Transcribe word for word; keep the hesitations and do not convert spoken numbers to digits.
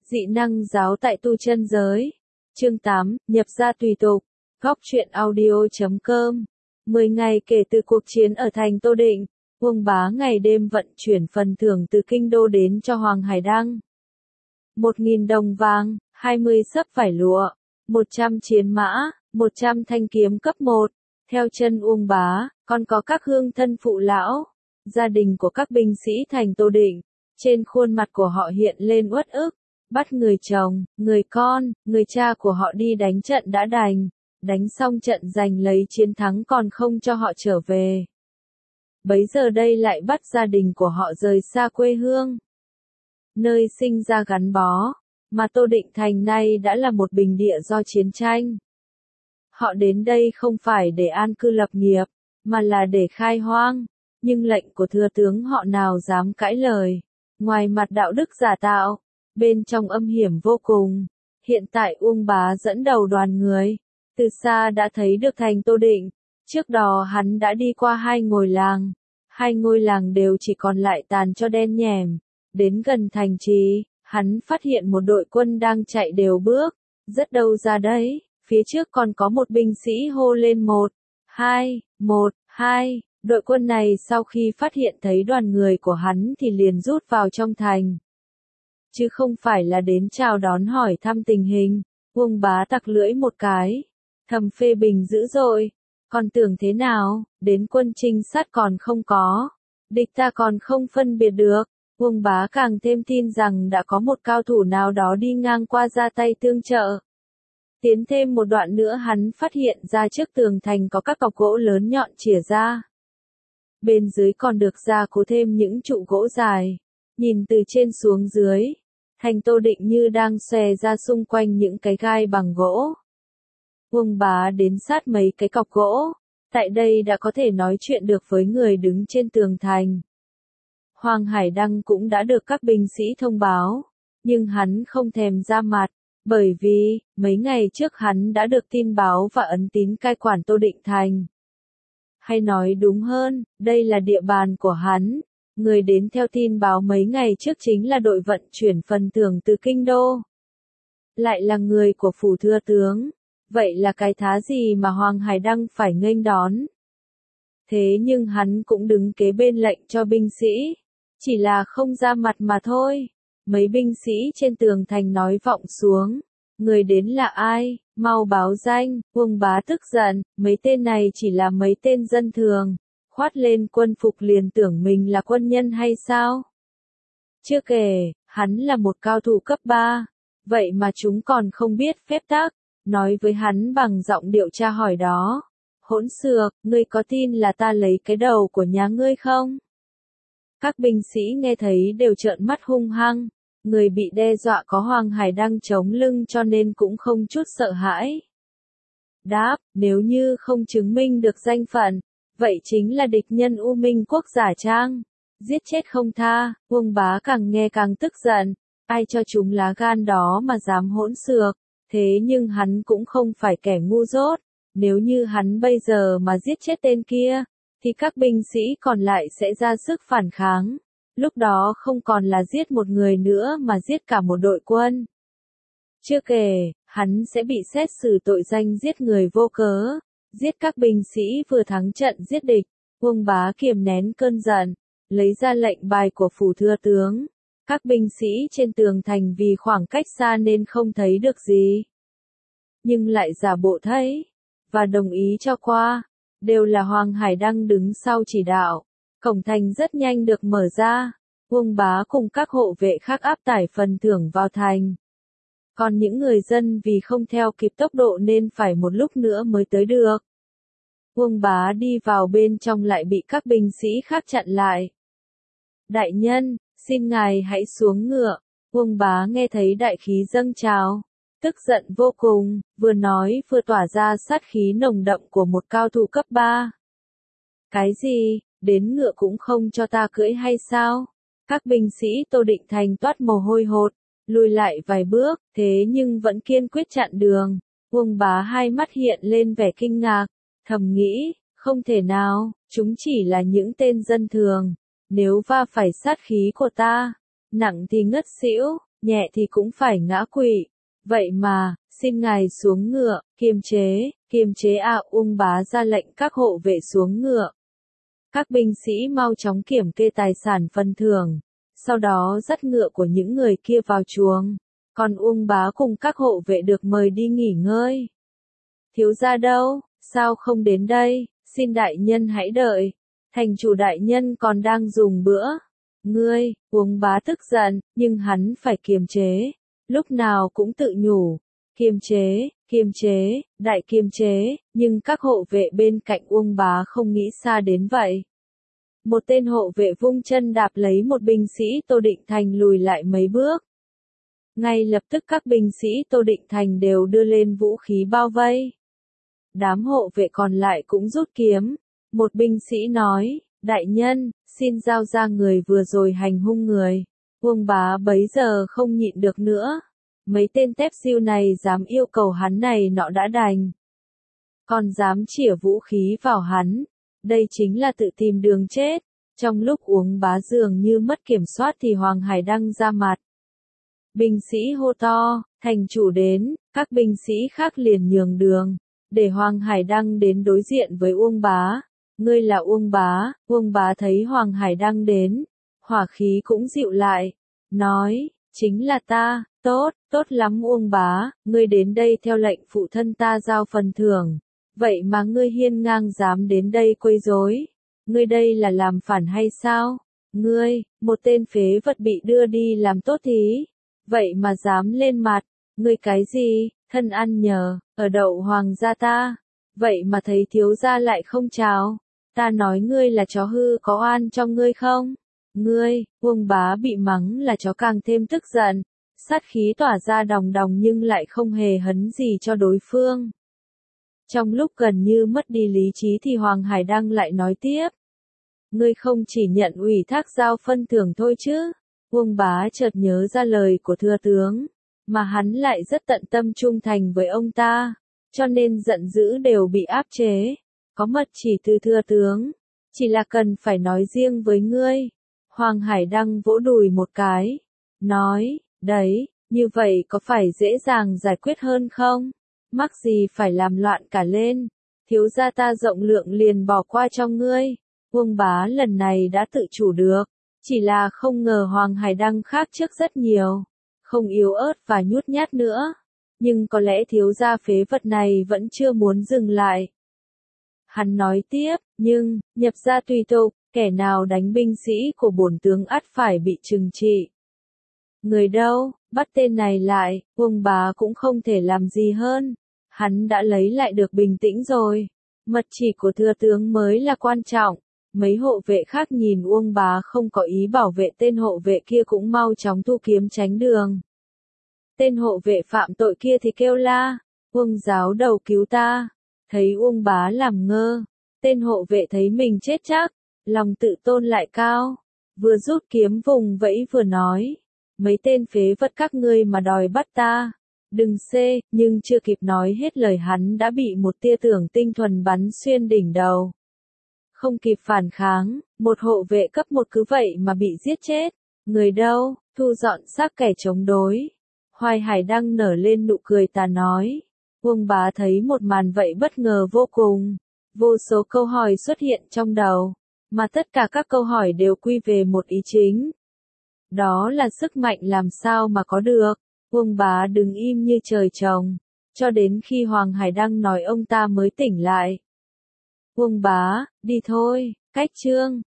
Dị năng giáo tại tu chân giới. Chương tám, nhập gia tùy tục. Góc truyện audio chấm com. mười ngày kể từ cuộc chiến ở thành Tô Định, Uông Bá ngày đêm vận chuyển phần thưởng từ kinh đô đến cho Hoàng Hải Đăng. Một nghìn đồng vàng, hai mươi xấp vải lụa, một trăm chiến mã, một trăm thanh kiếm cấp một. Theo chân Uông Bá, còn có các hương thân phụ lão, gia đình của các binh sĩ thành Tô Định. Trên khuôn mặt của họ hiện lên uất ức, bắt người chồng, người con, người cha của họ đi đánh trận đã đành, đánh xong trận giành lấy chiến thắng còn không cho họ trở về. Bấy giờ đây lại bắt gia đình của họ rời xa quê hương, nơi sinh ra gắn bó, mà Tô Định thành nay đã là một bình địa do chiến tranh. Họ đến đây không phải để an cư lập nghiệp, mà là để khai hoang, nhưng lệnh của thừa tướng họ nào dám cãi lời. Ngoài mặt đạo đức giả tạo, bên trong âm hiểm vô cùng. Hiện tại Uông Bá dẫn đầu đoàn người, từ xa đã thấy được thành Tô Định. Trước đó hắn đã đi qua hai ngôi làng, hai ngôi làng đều chỉ còn lại tàn cho đen nhèm. Đến gần thành trì, hắn phát hiện một đội quân đang chạy đều bước, rất đâu ra đấy, phía trước còn có một binh sĩ hô lên một, hai, một, hai. Đội quân này sau khi phát hiện thấy đoàn người của hắn thì liền rút vào trong thành. Chứ không phải là đến chào đón hỏi thăm tình hình. Uông Bá tặc lưỡi một cái, thầm phê bình dữ dội. Còn tưởng thế nào, đến quân trinh sát còn không có, địch ta còn không phân biệt được. Uông Bá càng thêm tin rằng đã có một cao thủ nào đó đi ngang qua ra tay tương trợ. Tiến thêm một đoạn nữa hắn phát hiện ra trước tường thành có các cọc gỗ lớn nhọn chìa ra. Bên dưới còn được gia cố thêm những trụ gỗ dài. Nhìn từ trên xuống dưới, thành Tô Định như đang xòe ra xung quanh những cái gai bằng gỗ. Uông Bá đến sát mấy cái cọc gỗ, tại đây đã có thể nói chuyện được với người đứng trên tường thành. Hoàng Hải Đăng cũng đã được các binh sĩ thông báo, nhưng hắn không thèm ra mặt, bởi vì, mấy ngày trước hắn đã được tin báo và ấn tín cai quản Tô Định thành. Hay nói đúng hơn, đây là địa bàn của hắn. Người đến theo tin báo mấy ngày trước chính là đội vận chuyển phần thưởng từ kinh đô. Lại là người của phủ thừa tướng. Vậy là cái thá gì mà Hoàng Hải Đăng phải nghênh đón. Thế nhưng hắn cũng đứng kế bên lệnh cho binh sĩ. Chỉ là không ra mặt mà thôi. Mấy binh sĩ trên tường thành nói vọng xuống. Người đến là ai? Mau báo danh. Uông Bá tức giận, mấy tên này chỉ là mấy tên dân thường, khoát lên quân phục liền tưởng mình là quân nhân hay sao? Chưa kể, hắn là một cao thủ cấp ba, vậy mà chúng còn không biết phép tắc, nói với hắn bằng giọng điệu tra hỏi đó. Hỗn xược, ngươi có tin là ta lấy cái đầu của nhà ngươi không? Các binh sĩ nghe thấy đều trợn mắt hung hăng. Người bị đe dọa có Hoàng Hải Đăng chống lưng cho nên cũng không chút sợ hãi. Đáp, nếu như không chứng minh được danh phận, vậy chính là địch nhân U Minh quốc giả trang. Giết chết không tha. Uông Bá càng nghe càng tức giận. Ai cho chúng lá gan đó mà dám hỗn xược. Thế nhưng hắn cũng không phải kẻ ngu dốt. Nếu như hắn bây giờ mà giết chết tên kia, thì các binh sĩ còn lại sẽ ra sức phản kháng. Lúc đó không còn là giết một người nữa mà giết cả một đội quân. Chưa kể, hắn sẽ bị xét xử tội danh giết người vô cớ, giết các binh sĩ vừa thắng trận giết địch. Uông Bá kiềm nén cơn giận, lấy ra lệnh bài của phủ thừa tướng. Các binh sĩ trên tường thành vì khoảng cách xa nên không thấy được gì, nhưng lại giả bộ thấy, và đồng ý cho qua. Đều là Hoàng Hải Đăng đứng sau chỉ đạo. Cổng thành rất nhanh được mở ra, Uông Bá cùng các hộ vệ khác áp tải phần thưởng vào thành. Còn những người dân vì không theo kịp tốc độ nên phải một lúc nữa mới tới được. Uông Bá đi vào bên trong lại bị các binh sĩ khác chặn lại. Đại nhân, xin ngài hãy xuống ngựa. Uông Bá nghe thấy đại khí dâng trào, tức giận vô cùng, vừa nói vừa tỏa ra sát khí nồng đậm của một cao thủ cấp ba. Cái gì? Đến ngựa cũng không cho ta cưỡi hay sao? Các binh sĩ Tô Định thành toát mồ hôi hột, lùi lại vài bước, thế nhưng vẫn kiên quyết chặn đường. Uông Bá hai mắt hiện lên vẻ kinh ngạc, thầm nghĩ, không thể nào, chúng chỉ là những tên dân thường. Nếu va phải sát khí của ta, nặng thì ngất xỉu, nhẹ thì cũng phải ngã quỵ. Vậy mà, xin ngài xuống ngựa, kiềm chế, kiềm chế à. Uông Bá ra lệnh các hộ vệ xuống ngựa. Các binh sĩ mau chóng kiểm kê tài sản phần thưởng, sau đó dắt ngựa của những người kia vào chuồng, còn Uông Bá cùng các hộ vệ được mời đi nghỉ ngơi. Thiếu gia đâu, sao không đến đây, xin đại nhân hãy đợi, thành chủ đại nhân còn đang dùng bữa. Ngươi, Uông Bá tức giận, nhưng hắn phải kiềm chế, lúc nào cũng tự nhủ, kiềm chế, kiềm chế, đại kiềm chế, nhưng các hộ vệ bên cạnh Uông Bá không nghĩ xa đến vậy. Một tên hộ vệ vung chân đạp lấy một binh sĩ Tô Định Thành lùi lại mấy bước. Ngay lập tức các binh sĩ Tô Định Thành đều đưa lên vũ khí bao vây. Đám hộ vệ còn lại cũng rút kiếm. Một binh sĩ nói, đại nhân, xin giao ra người vừa rồi hành hung người. Uông Bá bấy giờ không nhịn được nữa. Mấy tên tép siêu này dám yêu cầu hắn này nọ đã đành, còn dám chĩa vũ khí vào hắn. Đây chính là tự tìm đường chết. Trong lúc Uông Bá dường như mất kiểm soát thì Hoàng Hải Đăng ra mặt. Binh sĩ hô to, thành chủ đến, các binh sĩ khác liền nhường đường, để Hoàng Hải Đăng đến đối diện với Uông Bá. Ngươi là Uông Bá. Uông Bá thấy Hoàng Hải Đăng đến, hỏa khí cũng dịu lại, nói, chính là ta. Tốt, tốt lắm Uông Bá, ngươi đến đây theo lệnh phụ thân ta giao phần thưởng. Vậy mà ngươi hiên ngang dám đến đây quấy rối. Ngươi đây là làm phản hay sao? Ngươi, một tên phế vật bị đưa đi làm tốt thí. Vậy mà dám lên mặt. Ngươi cái gì, thân ăn nhờ, ở đậu hoàng gia ta. Vậy mà thấy thiếu gia lại không chào. Ta nói ngươi là chó hư có oan cho ngươi không? Ngươi, Uông Bá bị mắng là chó càng thêm tức giận. Sát khí tỏa ra đòng đòng nhưng lại không hề hấn gì cho đối phương. Trong lúc gần như mất đi lý trí thì Hoàng Hải Đăng lại nói tiếp. Ngươi không chỉ nhận ủy thác giao phân thưởng thôi chứ. Uông Bá chợt nhớ ra lời của thừa tướng, mà hắn lại rất tận tâm trung thành với ông ta, cho nên giận dữ đều bị áp chế. Có mật chỉ từ thừa tướng, chỉ là cần phải nói riêng với ngươi. Hoàng Hải Đăng vỗ đùi một cái, nói, đấy, như vậy có phải dễ dàng giải quyết hơn không? Mắc gì phải làm loạn cả lên, thiếu gia ta rộng lượng liền bỏ qua cho ngươi. Uông Bá lần này đã tự chủ được, chỉ là không ngờ Hoàng Hải Đăng khác trước rất nhiều, không yếu ớt và nhút nhát nữa, nhưng có lẽ thiếu gia phế vật này vẫn chưa muốn dừng lại. Hắn nói tiếp, nhưng, nhập gia tùy tục, kẻ nào đánh binh sĩ của bổn tướng ắt phải bị trừng trị. Người đâu, bắt tên này lại, Uông Bá cũng không thể làm gì hơn. Hắn đã lấy lại được bình tĩnh rồi. Mật chỉ của thừa tướng mới là quan trọng. Mấy hộ vệ khác nhìn Uông Bá không có ý bảo vệ tên hộ vệ kia cũng mau chóng thu kiếm tránh đường. Tên hộ vệ phạm tội kia thì kêu la, Uông giáo đầu cứu ta. Thấy Uông Bá làm ngơ, tên hộ vệ thấy mình chết chắc, lòng tự tôn lại cao. Vừa rút kiếm vùng vẫy vừa nói, mấy tên phế vật các ngươi mà đòi bắt ta. Đừng xê, nhưng chưa kịp nói hết lời hắn đã bị một tia tưởng tinh thuần bắn xuyên đỉnh đầu. Không kịp phản kháng, một hộ vệ cấp một cứ vậy mà bị giết chết. Người đâu, thu dọn xác kẻ chống đối. Hoài Hải Đăng nở lên nụ cười tà nói. Uông Bá thấy một màn vậy bất ngờ vô cùng. Vô số câu hỏi xuất hiện trong đầu, mà tất cả các câu hỏi đều quy về một ý chính. Đó là sức mạnh làm sao mà có được. Uông Bá đứng im như trời trồng, cho đến khi Hoàng Hải Đăng nói ông ta mới tỉnh lại. Uông Bá, đi thôi, cách chương.